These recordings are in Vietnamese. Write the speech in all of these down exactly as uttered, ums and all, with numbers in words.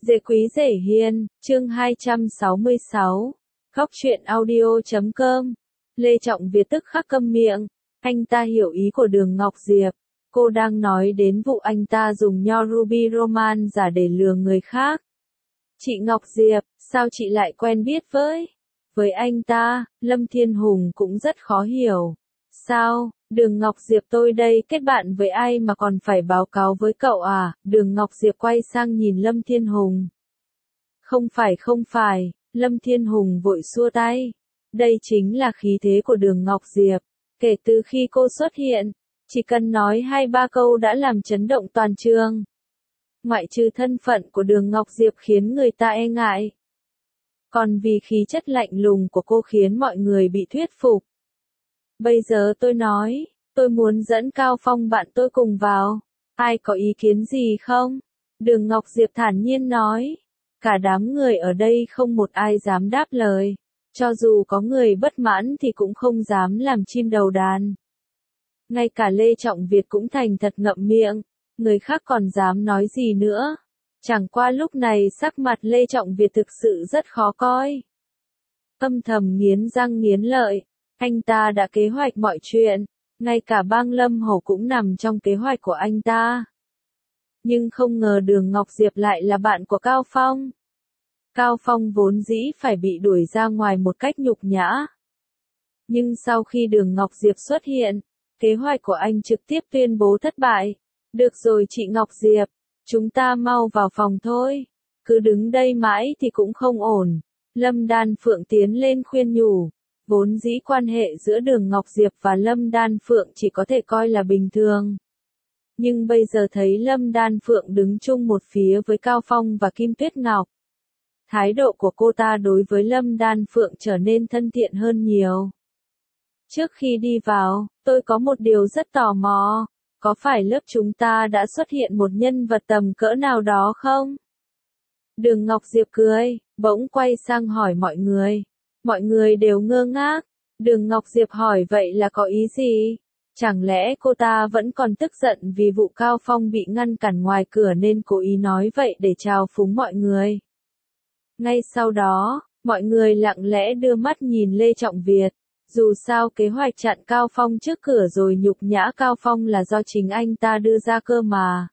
Dễ quý dễ hiền, chương hai trăm sáu mươi sáu. Góc truyện audio chấm com. Lê Trọng Việt tức khắc câm miệng, anh ta hiểu ý của Đường Ngọc Diệp. Cô đang nói đến vụ anh ta dùng nho Ruby Roman giả để lừa người khác. Chị Ngọc Diệp, sao chị lại quen biết với? Với anh ta, Lâm Thiên Hùng cũng rất khó hiểu. Sao, Đường Ngọc Diệp tôi đây kết bạn với ai mà còn phải báo cáo với cậu à? Đường Ngọc Diệp quay sang nhìn Lâm Thiên Hùng. Không phải không phải, Lâm Thiên Hùng vội xua tay. Đây chính là khí thế của Đường Ngọc Diệp. Kể từ khi cô xuất hiện, chỉ cần nói hai ba câu đã làm chấn động toàn trường. Ngoại trừ thân phận của Đường Ngọc Diệp khiến người ta e ngại. Còn vì khí chất lạnh lùng của cô khiến mọi người bị thuyết phục. Bây giờ tôi nói, tôi muốn dẫn Cao Phong bạn tôi cùng vào. Ai có ý kiến gì không? Đường Ngọc Diệp thản nhiên nói. Cả đám người ở đây không một ai dám đáp lời. Cho dù có người bất mãn thì cũng không dám làm chim đầu đàn. Ngay cả Lê Trọng Việt cũng thành thật ngậm miệng. Người khác còn dám nói gì nữa. Chẳng qua lúc này sắc mặt Lê Trọng Việt thực sự rất khó coi. Âm thầm nghiến răng nghiến lợi. Anh ta đã kế hoạch mọi chuyện, ngay cả bang Lâm Hổ cũng nằm trong kế hoạch của anh ta. Nhưng không ngờ Đường Ngọc Diệp lại là bạn của Cao Phong. Cao Phong vốn dĩ phải bị đuổi ra ngoài một cách nhục nhã. Nhưng sau khi Đường Ngọc Diệp xuất hiện, kế hoạch của anh trực tiếp tuyên bố thất bại. Được rồi chị Ngọc Diệp, chúng ta mau vào phòng thôi. Cứ đứng đây mãi thì cũng không ổn. Lâm Đan Phượng tiến lên khuyên nhủ. Vốn dĩ quan hệ giữa Đường Ngọc Diệp và Lâm Đan Phượng chỉ có thể coi là bình thường. Nhưng bây giờ thấy Lâm Đan Phượng đứng chung một phía với Cao Phong và Kim Tuyết Ngọc. Thái độ của cô ta đối với Lâm Đan Phượng trở nên thân thiện hơn nhiều. Trước khi đi vào, tôi có một điều rất tò mò. Có phải lớp chúng ta đã xuất hiện một nhân vật tầm cỡ nào đó không? Đường Ngọc Diệp cười, bỗng quay sang hỏi mọi người. Mọi người đều ngơ ngác. Đường Ngọc Diệp hỏi vậy là có ý gì? Chẳng lẽ cô ta vẫn còn tức giận vì vụ Cao Phong bị ngăn cản ngoài cửa nên cố ý nói vậy để trào phúng mọi người? Ngay sau đó, mọi người lặng lẽ đưa mắt nhìn Lê Trọng Việt. Dù sao kế hoạch chặn Cao Phong trước cửa rồi nhục nhã Cao Phong là do chính anh ta đưa ra cơ mà.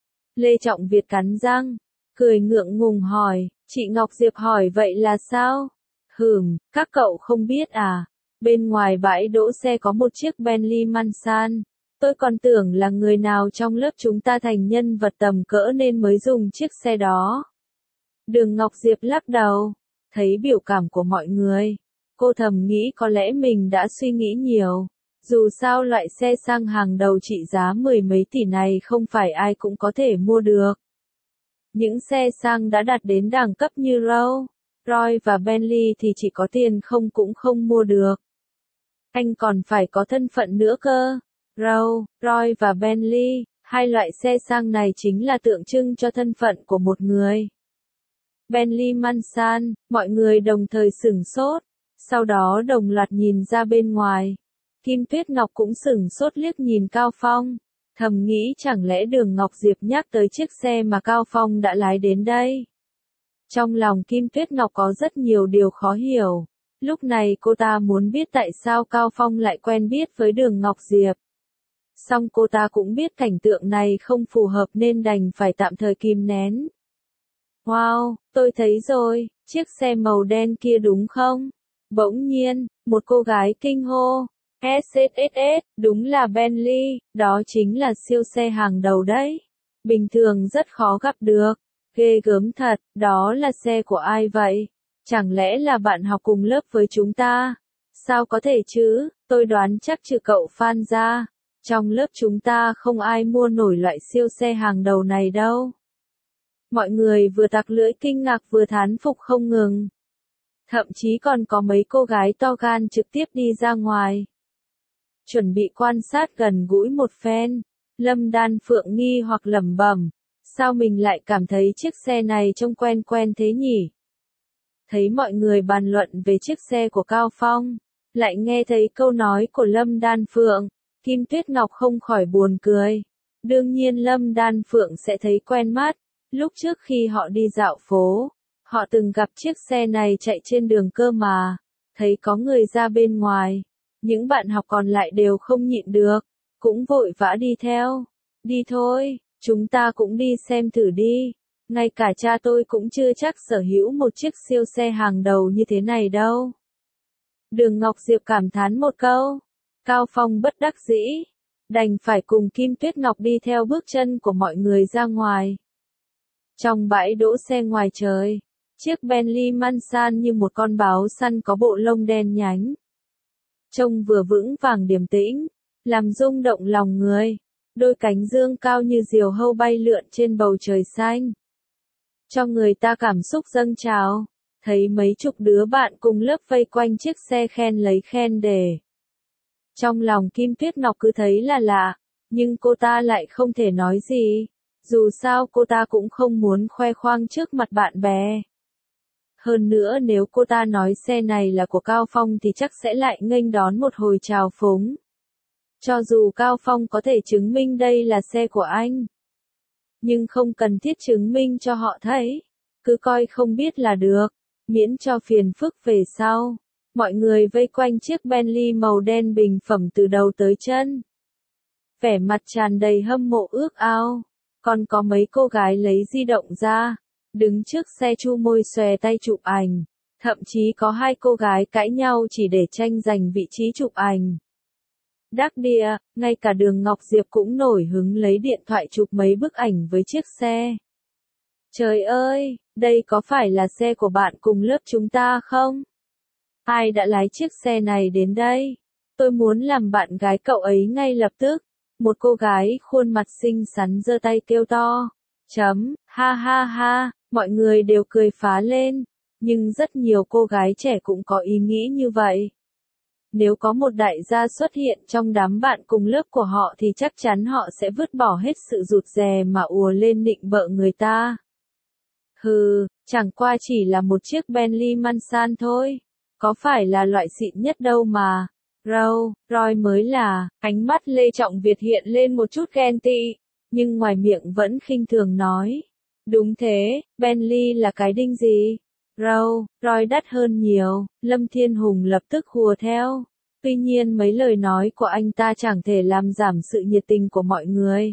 Lê Trọng Việt cắn răng, cười ngượng ngùng hỏi, chị Ngọc Diệp hỏi vậy là sao? Hừm, các cậu không biết à? Bên ngoài bãi đỗ xe có một chiếc Bentley Mansan. Tôi còn tưởng là người nào trong lớp chúng ta thành nhân vật tầm cỡ nên mới dùng chiếc xe đó. Đường Ngọc Diệp lắc đầu, thấy biểu cảm của mọi người. Cô thầm nghĩ có lẽ mình đã suy nghĩ nhiều. Dù sao loại xe sang hàng đầu trị giá mười mấy tỷ này không phải ai cũng có thể mua được. Những xe sang đã đạt đến đẳng cấp như Rolls Royce và Bentley thì chỉ có tiền không cũng không mua được. Anh còn phải có thân phận nữa cơ. Rolls Royce và Bentley, hai loại xe sang này chính là tượng trưng cho thân phận của một người. Bentley Mansan, mọi người đồng thời sửng sốt, sau đó đồng loạt nhìn ra bên ngoài. Kim Tuyết Ngọc cũng sửng sốt liếc nhìn Cao Phong, thầm nghĩ chẳng lẽ Đường Ngọc Diệp nhắc tới chiếc xe mà Cao Phong đã lái đến đây. Trong lòng Kim Tuyết Ngọc có rất nhiều điều khó hiểu. Lúc này cô ta muốn biết tại sao Cao Phong lại quen biết với Đường Ngọc Diệp. Song cô ta cũng biết cảnh tượng này không phù hợp nên đành phải tạm thời kìm nén. Wow, tôi thấy rồi, chiếc xe màu đen kia đúng không? Bỗng nhiên, một cô gái kinh hô. ét ét ét ét, đúng là Bentley, đó chính là siêu xe hàng đầu đấy. Bình thường rất khó gặp được. Ghê gớm thật, đó là xe của ai vậy? Chẳng lẽ là bạn học cùng lớp với chúng ta? Sao có thể chứ, tôi đoán chắc trừ cậu Phan ra. Trong lớp chúng ta không ai mua nổi loại siêu xe hàng đầu này đâu. Mọi người vừa tặc lưỡi kinh ngạc vừa thán phục không ngừng. Thậm chí còn có mấy cô gái to gan trực tiếp đi ra ngoài. Chuẩn bị quan sát gần gũi một phen. Lâm Đan Phượng nghi hoặc lẩm bẩm. Sao mình lại cảm thấy chiếc xe này trông quen quen thế nhỉ? Thấy mọi người bàn luận về chiếc xe của Cao Phong, lại nghe thấy câu nói của Lâm Đan Phượng, Kim Tuyết Ngọc không khỏi buồn cười. Đương nhiên Lâm Đan Phượng sẽ thấy quen mắt, Lúc trước khi họ đi dạo phố, họ từng gặp chiếc xe này chạy trên đường cơ mà, thấy có người ra bên ngoài, những bạn học còn lại đều không nhịn được, cũng vội vã đi theo. Đi thôi, chúng ta cũng đi xem thử đi, ngay cả cha tôi cũng chưa chắc sở hữu một chiếc siêu xe hàng đầu như thế này đâu. Đường Ngọc Diệp cảm thán một câu, Cao Phong bất đắc dĩ, đành phải cùng Kim Tuyết Ngọc đi theo bước chân của mọi người ra ngoài. Trong bãi đỗ xe ngoài trời, chiếc Bentley Mansan như một con báo săn có bộ lông đen nhánh. Trông vừa vững vàng điềm tĩnh, làm rung động lòng người, đôi cánh dương cao như diều hâu bay lượn trên bầu trời xanh. Cho người ta cảm xúc dâng trào, thấy mấy chục đứa bạn cùng lớp vây quanh chiếc xe khen lấy khen để. Trong lòng Kim Tuyết Ngọc cứ thấy là lạ, nhưng cô ta lại không thể nói gì, dù sao cô ta cũng không muốn khoe khoang trước mặt bạn bè. Hơn nữa nếu cô ta nói xe này là của Cao Phong thì chắc sẽ lại nghênh đón một hồi trào phúng. Cho dù Cao Phong có thể chứng minh đây là xe của anh, nhưng không cần thiết chứng minh cho họ thấy, cứ coi không biết là được, miễn cho phiền phức về sau. Mọi người vây quanh chiếc Bentley màu đen bình phẩm từ đầu tới chân. Vẻ mặt tràn đầy hâm mộ ước ao, còn có mấy cô gái lấy di động ra, đứng trước xe chu môi xòe tay chụp ảnh, thậm chí có hai cô gái cãi nhau chỉ để tranh giành vị trí chụp ảnh. Đắc địa, ngay cả Đường Ngọc Diệp cũng nổi hứng lấy điện thoại chụp mấy bức ảnh với chiếc xe. Trời ơi, đây có phải là xe của bạn cùng lớp chúng ta không? Ai đã lái chiếc xe này đến đây? Tôi muốn làm bạn gái cậu ấy ngay lập tức. Một cô gái khuôn mặt xinh xắn giơ tay kêu to. Chấm, ha ha ha, mọi người đều cười phá lên. Nhưng rất nhiều cô gái trẻ cũng có ý nghĩ như vậy. Nếu có một đại gia xuất hiện trong đám bạn cùng lớp của họ thì chắc chắn họ sẽ vứt bỏ hết sự rụt rè mà ùa lên nịnh bợ người ta. Hừ, chẳng qua chỉ là một chiếc Bentley Mansan thôi. Có phải là loại xịn nhất đâu mà. Râu, Roy mới là, ánh mắt Lê Trọng Việt hiện lên một chút ghen tị, nhưng ngoài miệng vẫn khinh thường nói. Đúng thế, Bentley là cái đinh gì? Râu, Roy đắt hơn nhiều, Lâm Thiên Hùng lập tức hùa theo. Tuy nhiên mấy lời nói của anh ta chẳng thể làm giảm sự nhiệt tình của mọi người.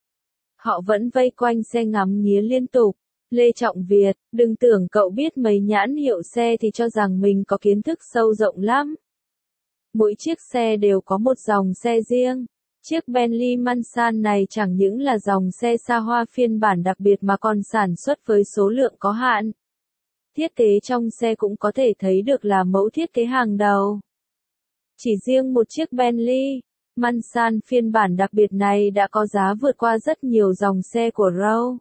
Họ vẫn vây quanh xe ngắm nghía liên tục. Lê Trọng Việt, đừng tưởng cậu biết mấy nhãn hiệu xe thì cho rằng mình có kiến thức sâu rộng lắm. Mỗi chiếc xe đều có một dòng xe riêng. Chiếc Bentley Mansan này chẳng những là dòng xe xa hoa phiên bản đặc biệt mà còn sản xuất với số lượng có hạn. Thiết kế trong xe cũng có thể thấy được là mẫu thiết kế hàng đầu. Chỉ riêng một chiếc Bentley Mansan phiên bản đặc biệt này đã có giá vượt qua rất nhiều dòng xe của Rolls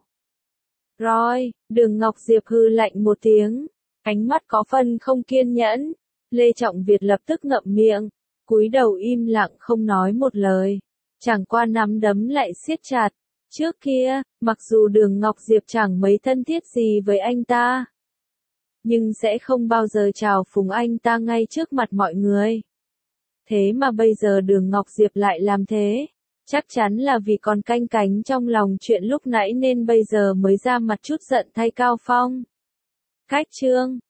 Royce. Đường Ngọc Diệp hư lạnh một tiếng, ánh mắt có phần không kiên nhẫn. Lê Trọng Việt lập tức ngậm miệng, cúi đầu im lặng không nói một lời, chẳng qua nắm đấm lại siết chặt. Trước kia, mặc dù Đường Ngọc Diệp chẳng mấy thân thiết gì với anh ta, nhưng sẽ không bao giờ chào phúng anh ta ngay trước mặt mọi người. Thế mà bây giờ Đường Ngọc Diệp lại làm thế. Chắc chắn là vì còn canh cánh trong lòng chuyện lúc nãy nên bây giờ mới ra mặt chút giận thay Cao Phong. Cách chương